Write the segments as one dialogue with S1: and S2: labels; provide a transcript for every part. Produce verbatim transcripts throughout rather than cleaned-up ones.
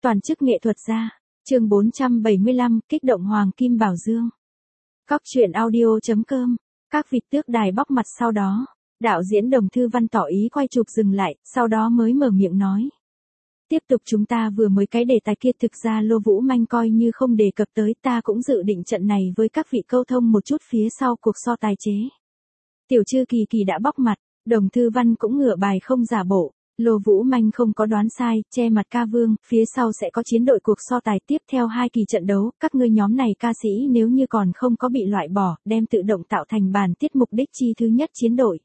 S1: Toàn chức nghệ thuật gia. Chương bốn trăm bảy mươi lăm, kích động Hoàng Kim Bảo Dương. Cóc truyện audio.com. Các vịt tước đài bóc mặt sau đó. Đạo diễn Đồng Thư Văn tỏ ý quay chụp dừng lại, sau đó mới mở miệng nói. Tiếp tục chúng ta vừa mới cái đề tài kia thực ra Lô Vũ Manh coi như không đề cập tới, ta cũng dự định trận này với các vị câu thông một chút phía sau cuộc so tài chế. Tiểu Trư Kỳ Kỳ đã bóc mặt, Đồng Thư Văn cũng ngửa bài không giả bộ. Lô Vũ Manh không có đoán sai, che mặt ca vương, phía sau sẽ có chiến đội cuộc so tài tiếp theo hai kỳ trận đấu, các ngươi nhóm này ca sĩ nếu như còn không có bị loại bỏ, đem tự động tạo thành bản tiết mục đích chi thứ nhất chiến đội.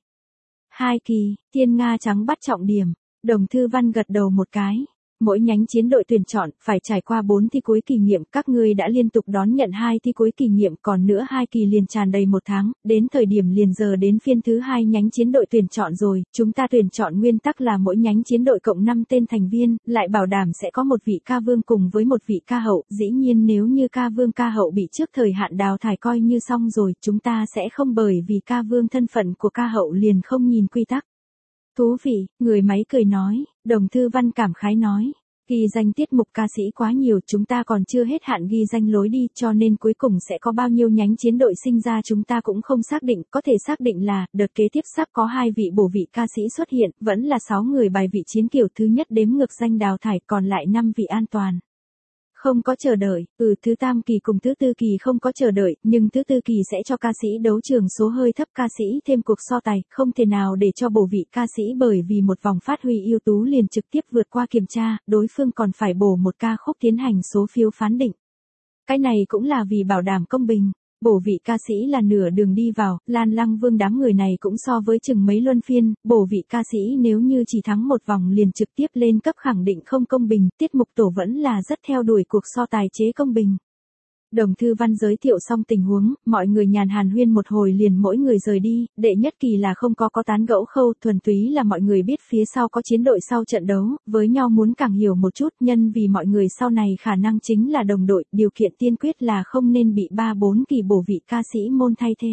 S1: Hai kỳ, Thiên Nga Trắng bắt trọng điểm, Đồng Thư Văn gật đầu một cái. Mỗi nhánh chiến đội tuyển chọn phải trải qua bốn thi cuối kỳ nghiệm, các ngươi đã liên tục đón nhận hai thi cuối kỳ nghiệm, còn nữa hai kỳ liền tràn đầy một tháng, đến thời điểm liền giờ đến phiên thứ hai nhánh chiến đội tuyển chọn rồi, chúng ta tuyển chọn nguyên tắc là mỗi nhánh chiến đội cộng năm tên thành viên, lại bảo đảm sẽ có một vị ca vương cùng với một vị ca hậu, dĩ nhiên nếu như ca vương ca hậu bị trước thời hạn đào thải coi như xong rồi, chúng ta sẽ không bởi vì ca vương thân phận của ca hậu liền không nhìn quy tắc. Thú vị, người máy cười nói, Đồng Thư Văn cảm khái nói, ghi danh tiết mục ca sĩ quá nhiều, chúng ta còn chưa hết hạn ghi danh lối đi, cho nên cuối cùng sẽ có bao nhiêu nhánh chiến đội sinh ra chúng ta cũng không xác định, có thể xác định là, đợt kế tiếp sắp có hai vị bổ vị ca sĩ xuất hiện, vẫn là sáu người bài vị chiến kiểu thứ nhất đếm ngược danh đào thải, còn lại năm vị an toàn. Không có chờ đợi, ừ thứ tam kỳ cùng thứ tư kỳ không có chờ đợi, nhưng thứ tư kỳ sẽ cho ca sĩ đấu trường số hơi thấp ca sĩ thêm cuộc so tài, không thể nào để cho bổ vị ca sĩ bởi vì một vòng phát huy ưu tú liền trực tiếp vượt qua kiểm tra, đối phương còn phải bổ một ca khúc tiến hành số phiếu phán định. Cái này cũng là vì bảo đảm công bình. Bổ vị ca sĩ là nửa đường đi vào, Lan Lăng Vương đám người này cũng so với chừng mấy luân phiên, bổ vị ca sĩ nếu như chỉ thắng một vòng liền trực tiếp lên cấp khẳng định không công bình, tiết mục tổ vẫn là rất theo đuổi cuộc so tài chế công bình. Đồng Thư Văn giới thiệu xong tình huống, mọi người nhàn hàn huyên một hồi liền mỗi người rời đi, đệ nhất kỳ là không có có tán gẫu khâu, thuần túy là mọi người biết phía sau có chiến đội sau trận đấu, với nhau muốn càng hiểu một chút, nhân vì mọi người sau này khả năng chính là đồng đội, điều kiện tiên quyết là không nên bị ba bốn kỳ bổ vị ca sĩ môn thay thế.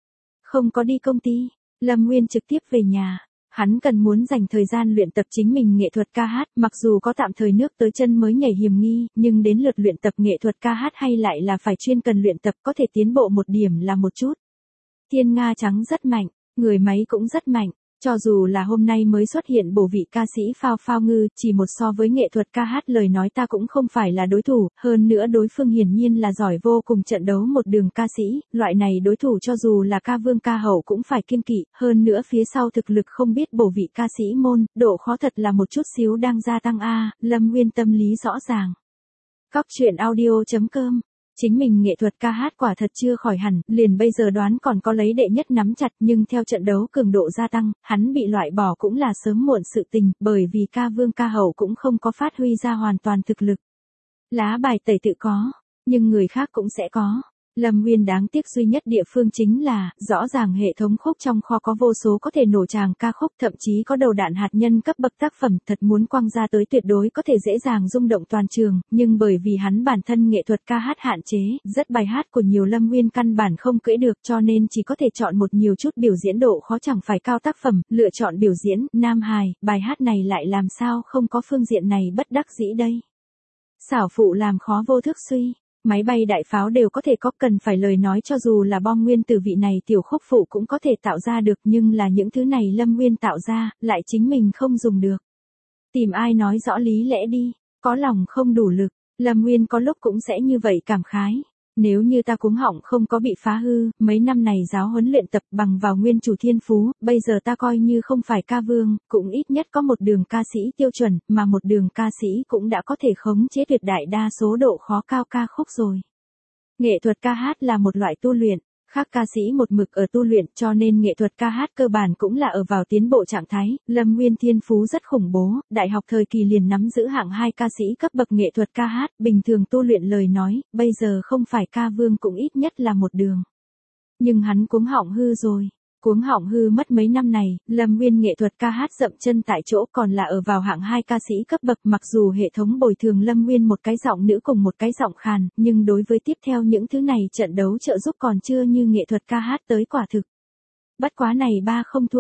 S1: Không có đi công ty, Lâm Nguyên trực tiếp về nhà. Hắn cần muốn dành thời gian luyện tập chính mình nghệ thuật ca hát, mặc dù có tạm thời nước tới chân mới nhảy hiểm nghi, nhưng đến lượt luyện tập nghệ thuật ca hát hay lại là phải chuyên cần luyện tập, có thể tiến bộ một điểm là một chút. Thiên Nga Trắng rất mạnh, người máy cũng rất mạnh, cho dù là hôm nay mới xuất hiện bổ vị ca sĩ Phao Phao Ngư, chỉ một so với nghệ thuật ca hát lời nói ta cũng không phải là đối thủ, hơn nữa đối phương hiển nhiên là giỏi vô cùng trận đấu một đường ca sĩ, loại này đối thủ cho dù là ca vương ca hậu cũng phải kiêng kỵ, hơn nữa phía sau thực lực không biết bổ vị ca sĩ môn, độ khó thật là một chút xíu đang gia tăng a. Lâm Nguyên tâm lý rõ ràng. Cóc truyện audio.com. Chính mình nghệ thuật ca hát quả thật chưa khỏi hẳn, liền bây giờ đoán còn có lấy đệ nhất nắm chặt, nhưng theo trận đấu cường độ gia tăng, hắn bị loại bỏ cũng là sớm muộn sự tình, bởi vì ca vương ca hậu cũng không có phát huy ra hoàn toàn thực lực. Lá bài tẩy tự có, nhưng người khác cũng sẽ có. Lâm Nguyên đáng tiếc duy nhất địa phương chính là, rõ ràng hệ thống khúc trong kho có vô số có thể nổ tràng ca khúc, thậm chí có đầu đạn hạt nhân cấp bậc tác phẩm thật muốn quăng ra tới tuyệt đối có thể dễ dàng rung động toàn trường, nhưng bởi vì hắn bản thân nghệ thuật ca hát hạn chế, rất bài hát của nhiều Lâm Nguyên căn bản không cưỡi được cho nên chỉ có thể chọn một nhiều chút biểu diễn độ khó chẳng phải cao tác phẩm, lựa chọn biểu diễn, nam hài, bài hát này lại làm sao không có phương diện này bất đắc dĩ đây. Xảo phụ làm khó vô thức suy. Máy bay đại pháo đều có thể có, cần phải lời nói cho dù là bom nguyên tử vị này tiểu khúc phụ cũng có thể tạo ra được, nhưng là những thứ này Lâm Nguyên tạo ra, lại chính mình không dùng được. Tìm ai nói rõ lý lẽ đi, có lòng không đủ lực, Lâm Nguyên có lúc cũng sẽ như vậy cảm khái. Nếu như ta cuống họng không có bị phá hư, mấy năm này giáo huấn luyện tập bằng vào nguyên chủ thiên phú, bây giờ ta coi như không phải ca vương, cũng ít nhất có một đường ca sĩ tiêu chuẩn, mà một đường ca sĩ cũng đã có thể khống chế tuyệt đại đa số độ khó cao ca khúc rồi. Nghệ thuật ca hát là một loại tu luyện, khác ca sĩ một mực ở tu luyện cho nên nghệ thuật ca hát cơ bản cũng là ở vào tiến bộ trạng thái, Lâm Nguyên thiên phú rất khủng bố, đại học thời kỳ liền nắm giữ hạng hai ca sĩ cấp bậc nghệ thuật ca hát, bình thường tu luyện lời nói, bây giờ không phải ca vương cũng ít nhất là một đường. Nhưng hắn cuống họng hư rồi. Cuống họng hư mất mấy năm này, Lâm Nguyên nghệ thuật ca hát dậm chân tại chỗ còn là ở vào hạng hai ca sĩ cấp bậc, mặc dù hệ thống bồi thường Lâm Nguyên một cái giọng nữ cùng một cái giọng khàn, nhưng đối với tiếp theo những thứ này trận đấu trợ giúp còn chưa như nghệ thuật ca hát tới quả thực. Bất quá này ba không thua thiệt,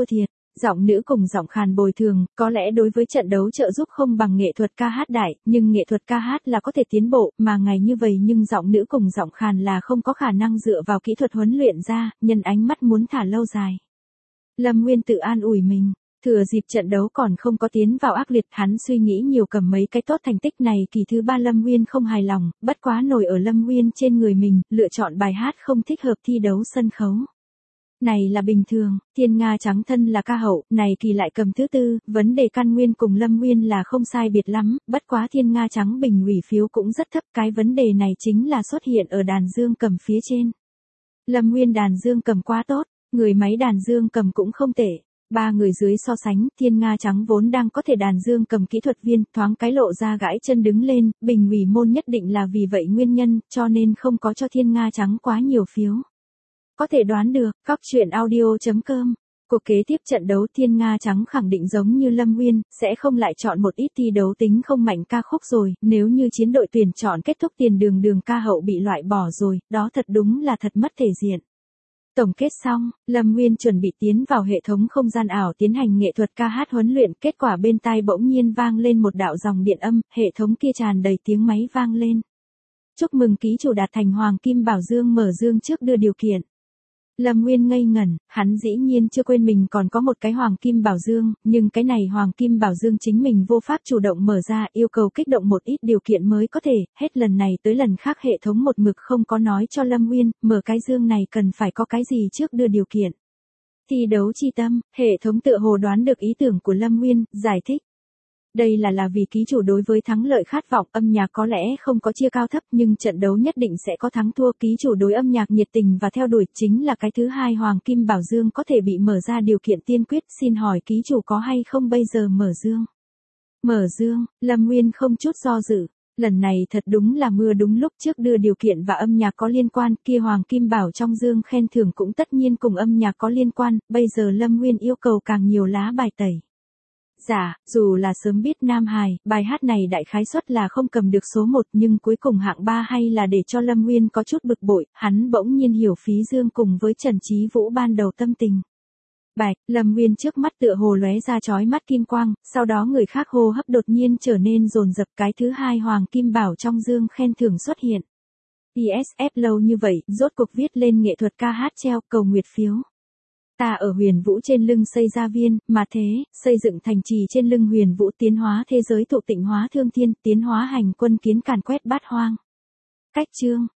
S1: Giọng nữ cùng giọng khàn bồi thường, có lẽ đối với trận đấu trợ giúp không bằng nghệ thuật ca hát đại, nhưng nghệ thuật ca hát là có thể tiến bộ, mà ngày như vậy nhưng giọng nữ cùng giọng khàn là không có khả năng dựa vào kỹ thuật huấn luyện ra, nhân ánh mắt muốn thả lâu dài. Lâm Nguyên tự an ủi mình. Thừa dịp trận đấu còn không có tiến vào ác liệt, hắn suy nghĩ nhiều cầm mấy cái tốt thành tích này. Kỳ thứ ba Lâm Nguyên không hài lòng, bất quá nổi ở Lâm Nguyên trên người mình, lựa chọn bài hát không thích hợp thi đấu sân khấu. Này là bình thường, Thiên Nga Trắng thân là ca hậu, này kỳ lại cầm thứ tư, vấn đề căn nguyên cùng Lâm Nguyên là không sai biệt lắm, bất quá Thiên Nga Trắng bình ủy phiếu cũng rất thấp, cái vấn đề này chính là xuất hiện ở đàn dương cầm phía trên. Lâm Nguyên đàn dương cầm quá tốt, người máy đàn dương cầm cũng không tệ. Ba người dưới so sánh, Thiên Nga Trắng vốn đang có thể đàn dương cầm kỹ thuật viên, thoáng cái lộ ra gãi chân đứng lên, bình ủy môn nhất định là vì vậy nguyên nhân, cho nên không có cho Thiên Nga Trắng quá nhiều phiếu. Có thể đoán được, Cóc Truyện Audio chấm com. Cuộc kế tiếp trận đấu Thiên Nga Trắng khẳng định giống như Lâm Nguyên, sẽ không lại chọn một ít thi đấu tính không mạnh ca khúc rồi, nếu như chiến đội tuyển chọn kết thúc tiền đường đường ca hậu bị loại bỏ rồi, đó thật đúng là thật mất thể diện. Tổng kết xong, Lâm Nguyên chuẩn bị tiến vào hệ thống không gian ảo tiến hành nghệ thuật ca hát huấn luyện, kết quả bên tai bỗng nhiên vang lên một đạo dòng điện âm, hệ thống kia tràn đầy tiếng máy vang lên. Chúc mừng ký chủ đạt thành Hoàng Kim Bảo Dương, mở dương trước đưa điều kiện. Lâm Nguyên ngây ngẩn, hắn dĩ nhiên chưa quên mình còn có một cái Hoàng Kim Bảo Dương, nhưng cái này Hoàng Kim Bảo Dương chính mình vô pháp chủ động mở ra, yêu cầu kích động một ít điều kiện mới có thể, hết lần này tới lần khác hệ thống một mực không có nói cho Lâm Nguyên, mở cái dương này cần phải có cái gì trước đưa điều kiện. Thi đấu chi tâm, hệ thống tựa hồ đoán được ý tưởng của Lâm Nguyên, giải thích. Đây là là vì ký chủ đối với thắng lợi khát vọng, âm nhạc có lẽ không có chia cao thấp nhưng trận đấu nhất định sẽ có thắng thua, ký chủ đối âm nhạc nhiệt tình và theo đuổi chính là cái thứ hai Hoàng Kim Bảo Dương có thể bị mở ra điều kiện tiên quyết, xin hỏi ký chủ có hay không bây giờ mở dương. Mở dương, Lâm Nguyên không chút do dự, lần này thật đúng là mưa đúng lúc, trước đưa điều kiện và âm nhạc có liên quan, kia Hoàng Kim Bảo trong dương khen thưởng cũng tất nhiên cùng âm nhạc có liên quan, bây giờ Lâm Nguyên yêu cầu càng nhiều lá bài tẩy. Dạ, dù là sớm biết Nam Hải, bài hát này đại khái suất là không cầm được số một nhưng cuối cùng hạng ba hay là để cho Lâm Nguyên có chút bực bội, hắn bỗng nhiên hiểu Phí Dương cùng với Trần Chí Vũ ban đầu tâm tình. Bạch, Lâm Nguyên trước mắt tựa hồ lóe ra chói mắt kim quang, sau đó người khác hô hấp đột nhiên trở nên dồn dập, cái thứ hai Hoàng Kim Bảo trong dương khen thưởng xuất hiện. i ét ép lâu như vậy, rốt cuộc viết lên nghệ thuật ca hát treo, cầu nguyệt phiếu. Ta ở Huyền Vũ trên lưng xây gia viên, mà thế, xây dựng thành trì trên lưng Huyền Vũ, tiến hóa thế giới thụ tịnh hóa thương thiên, tiến hóa hành quân kiến càn quét bát hoang. Cách chương,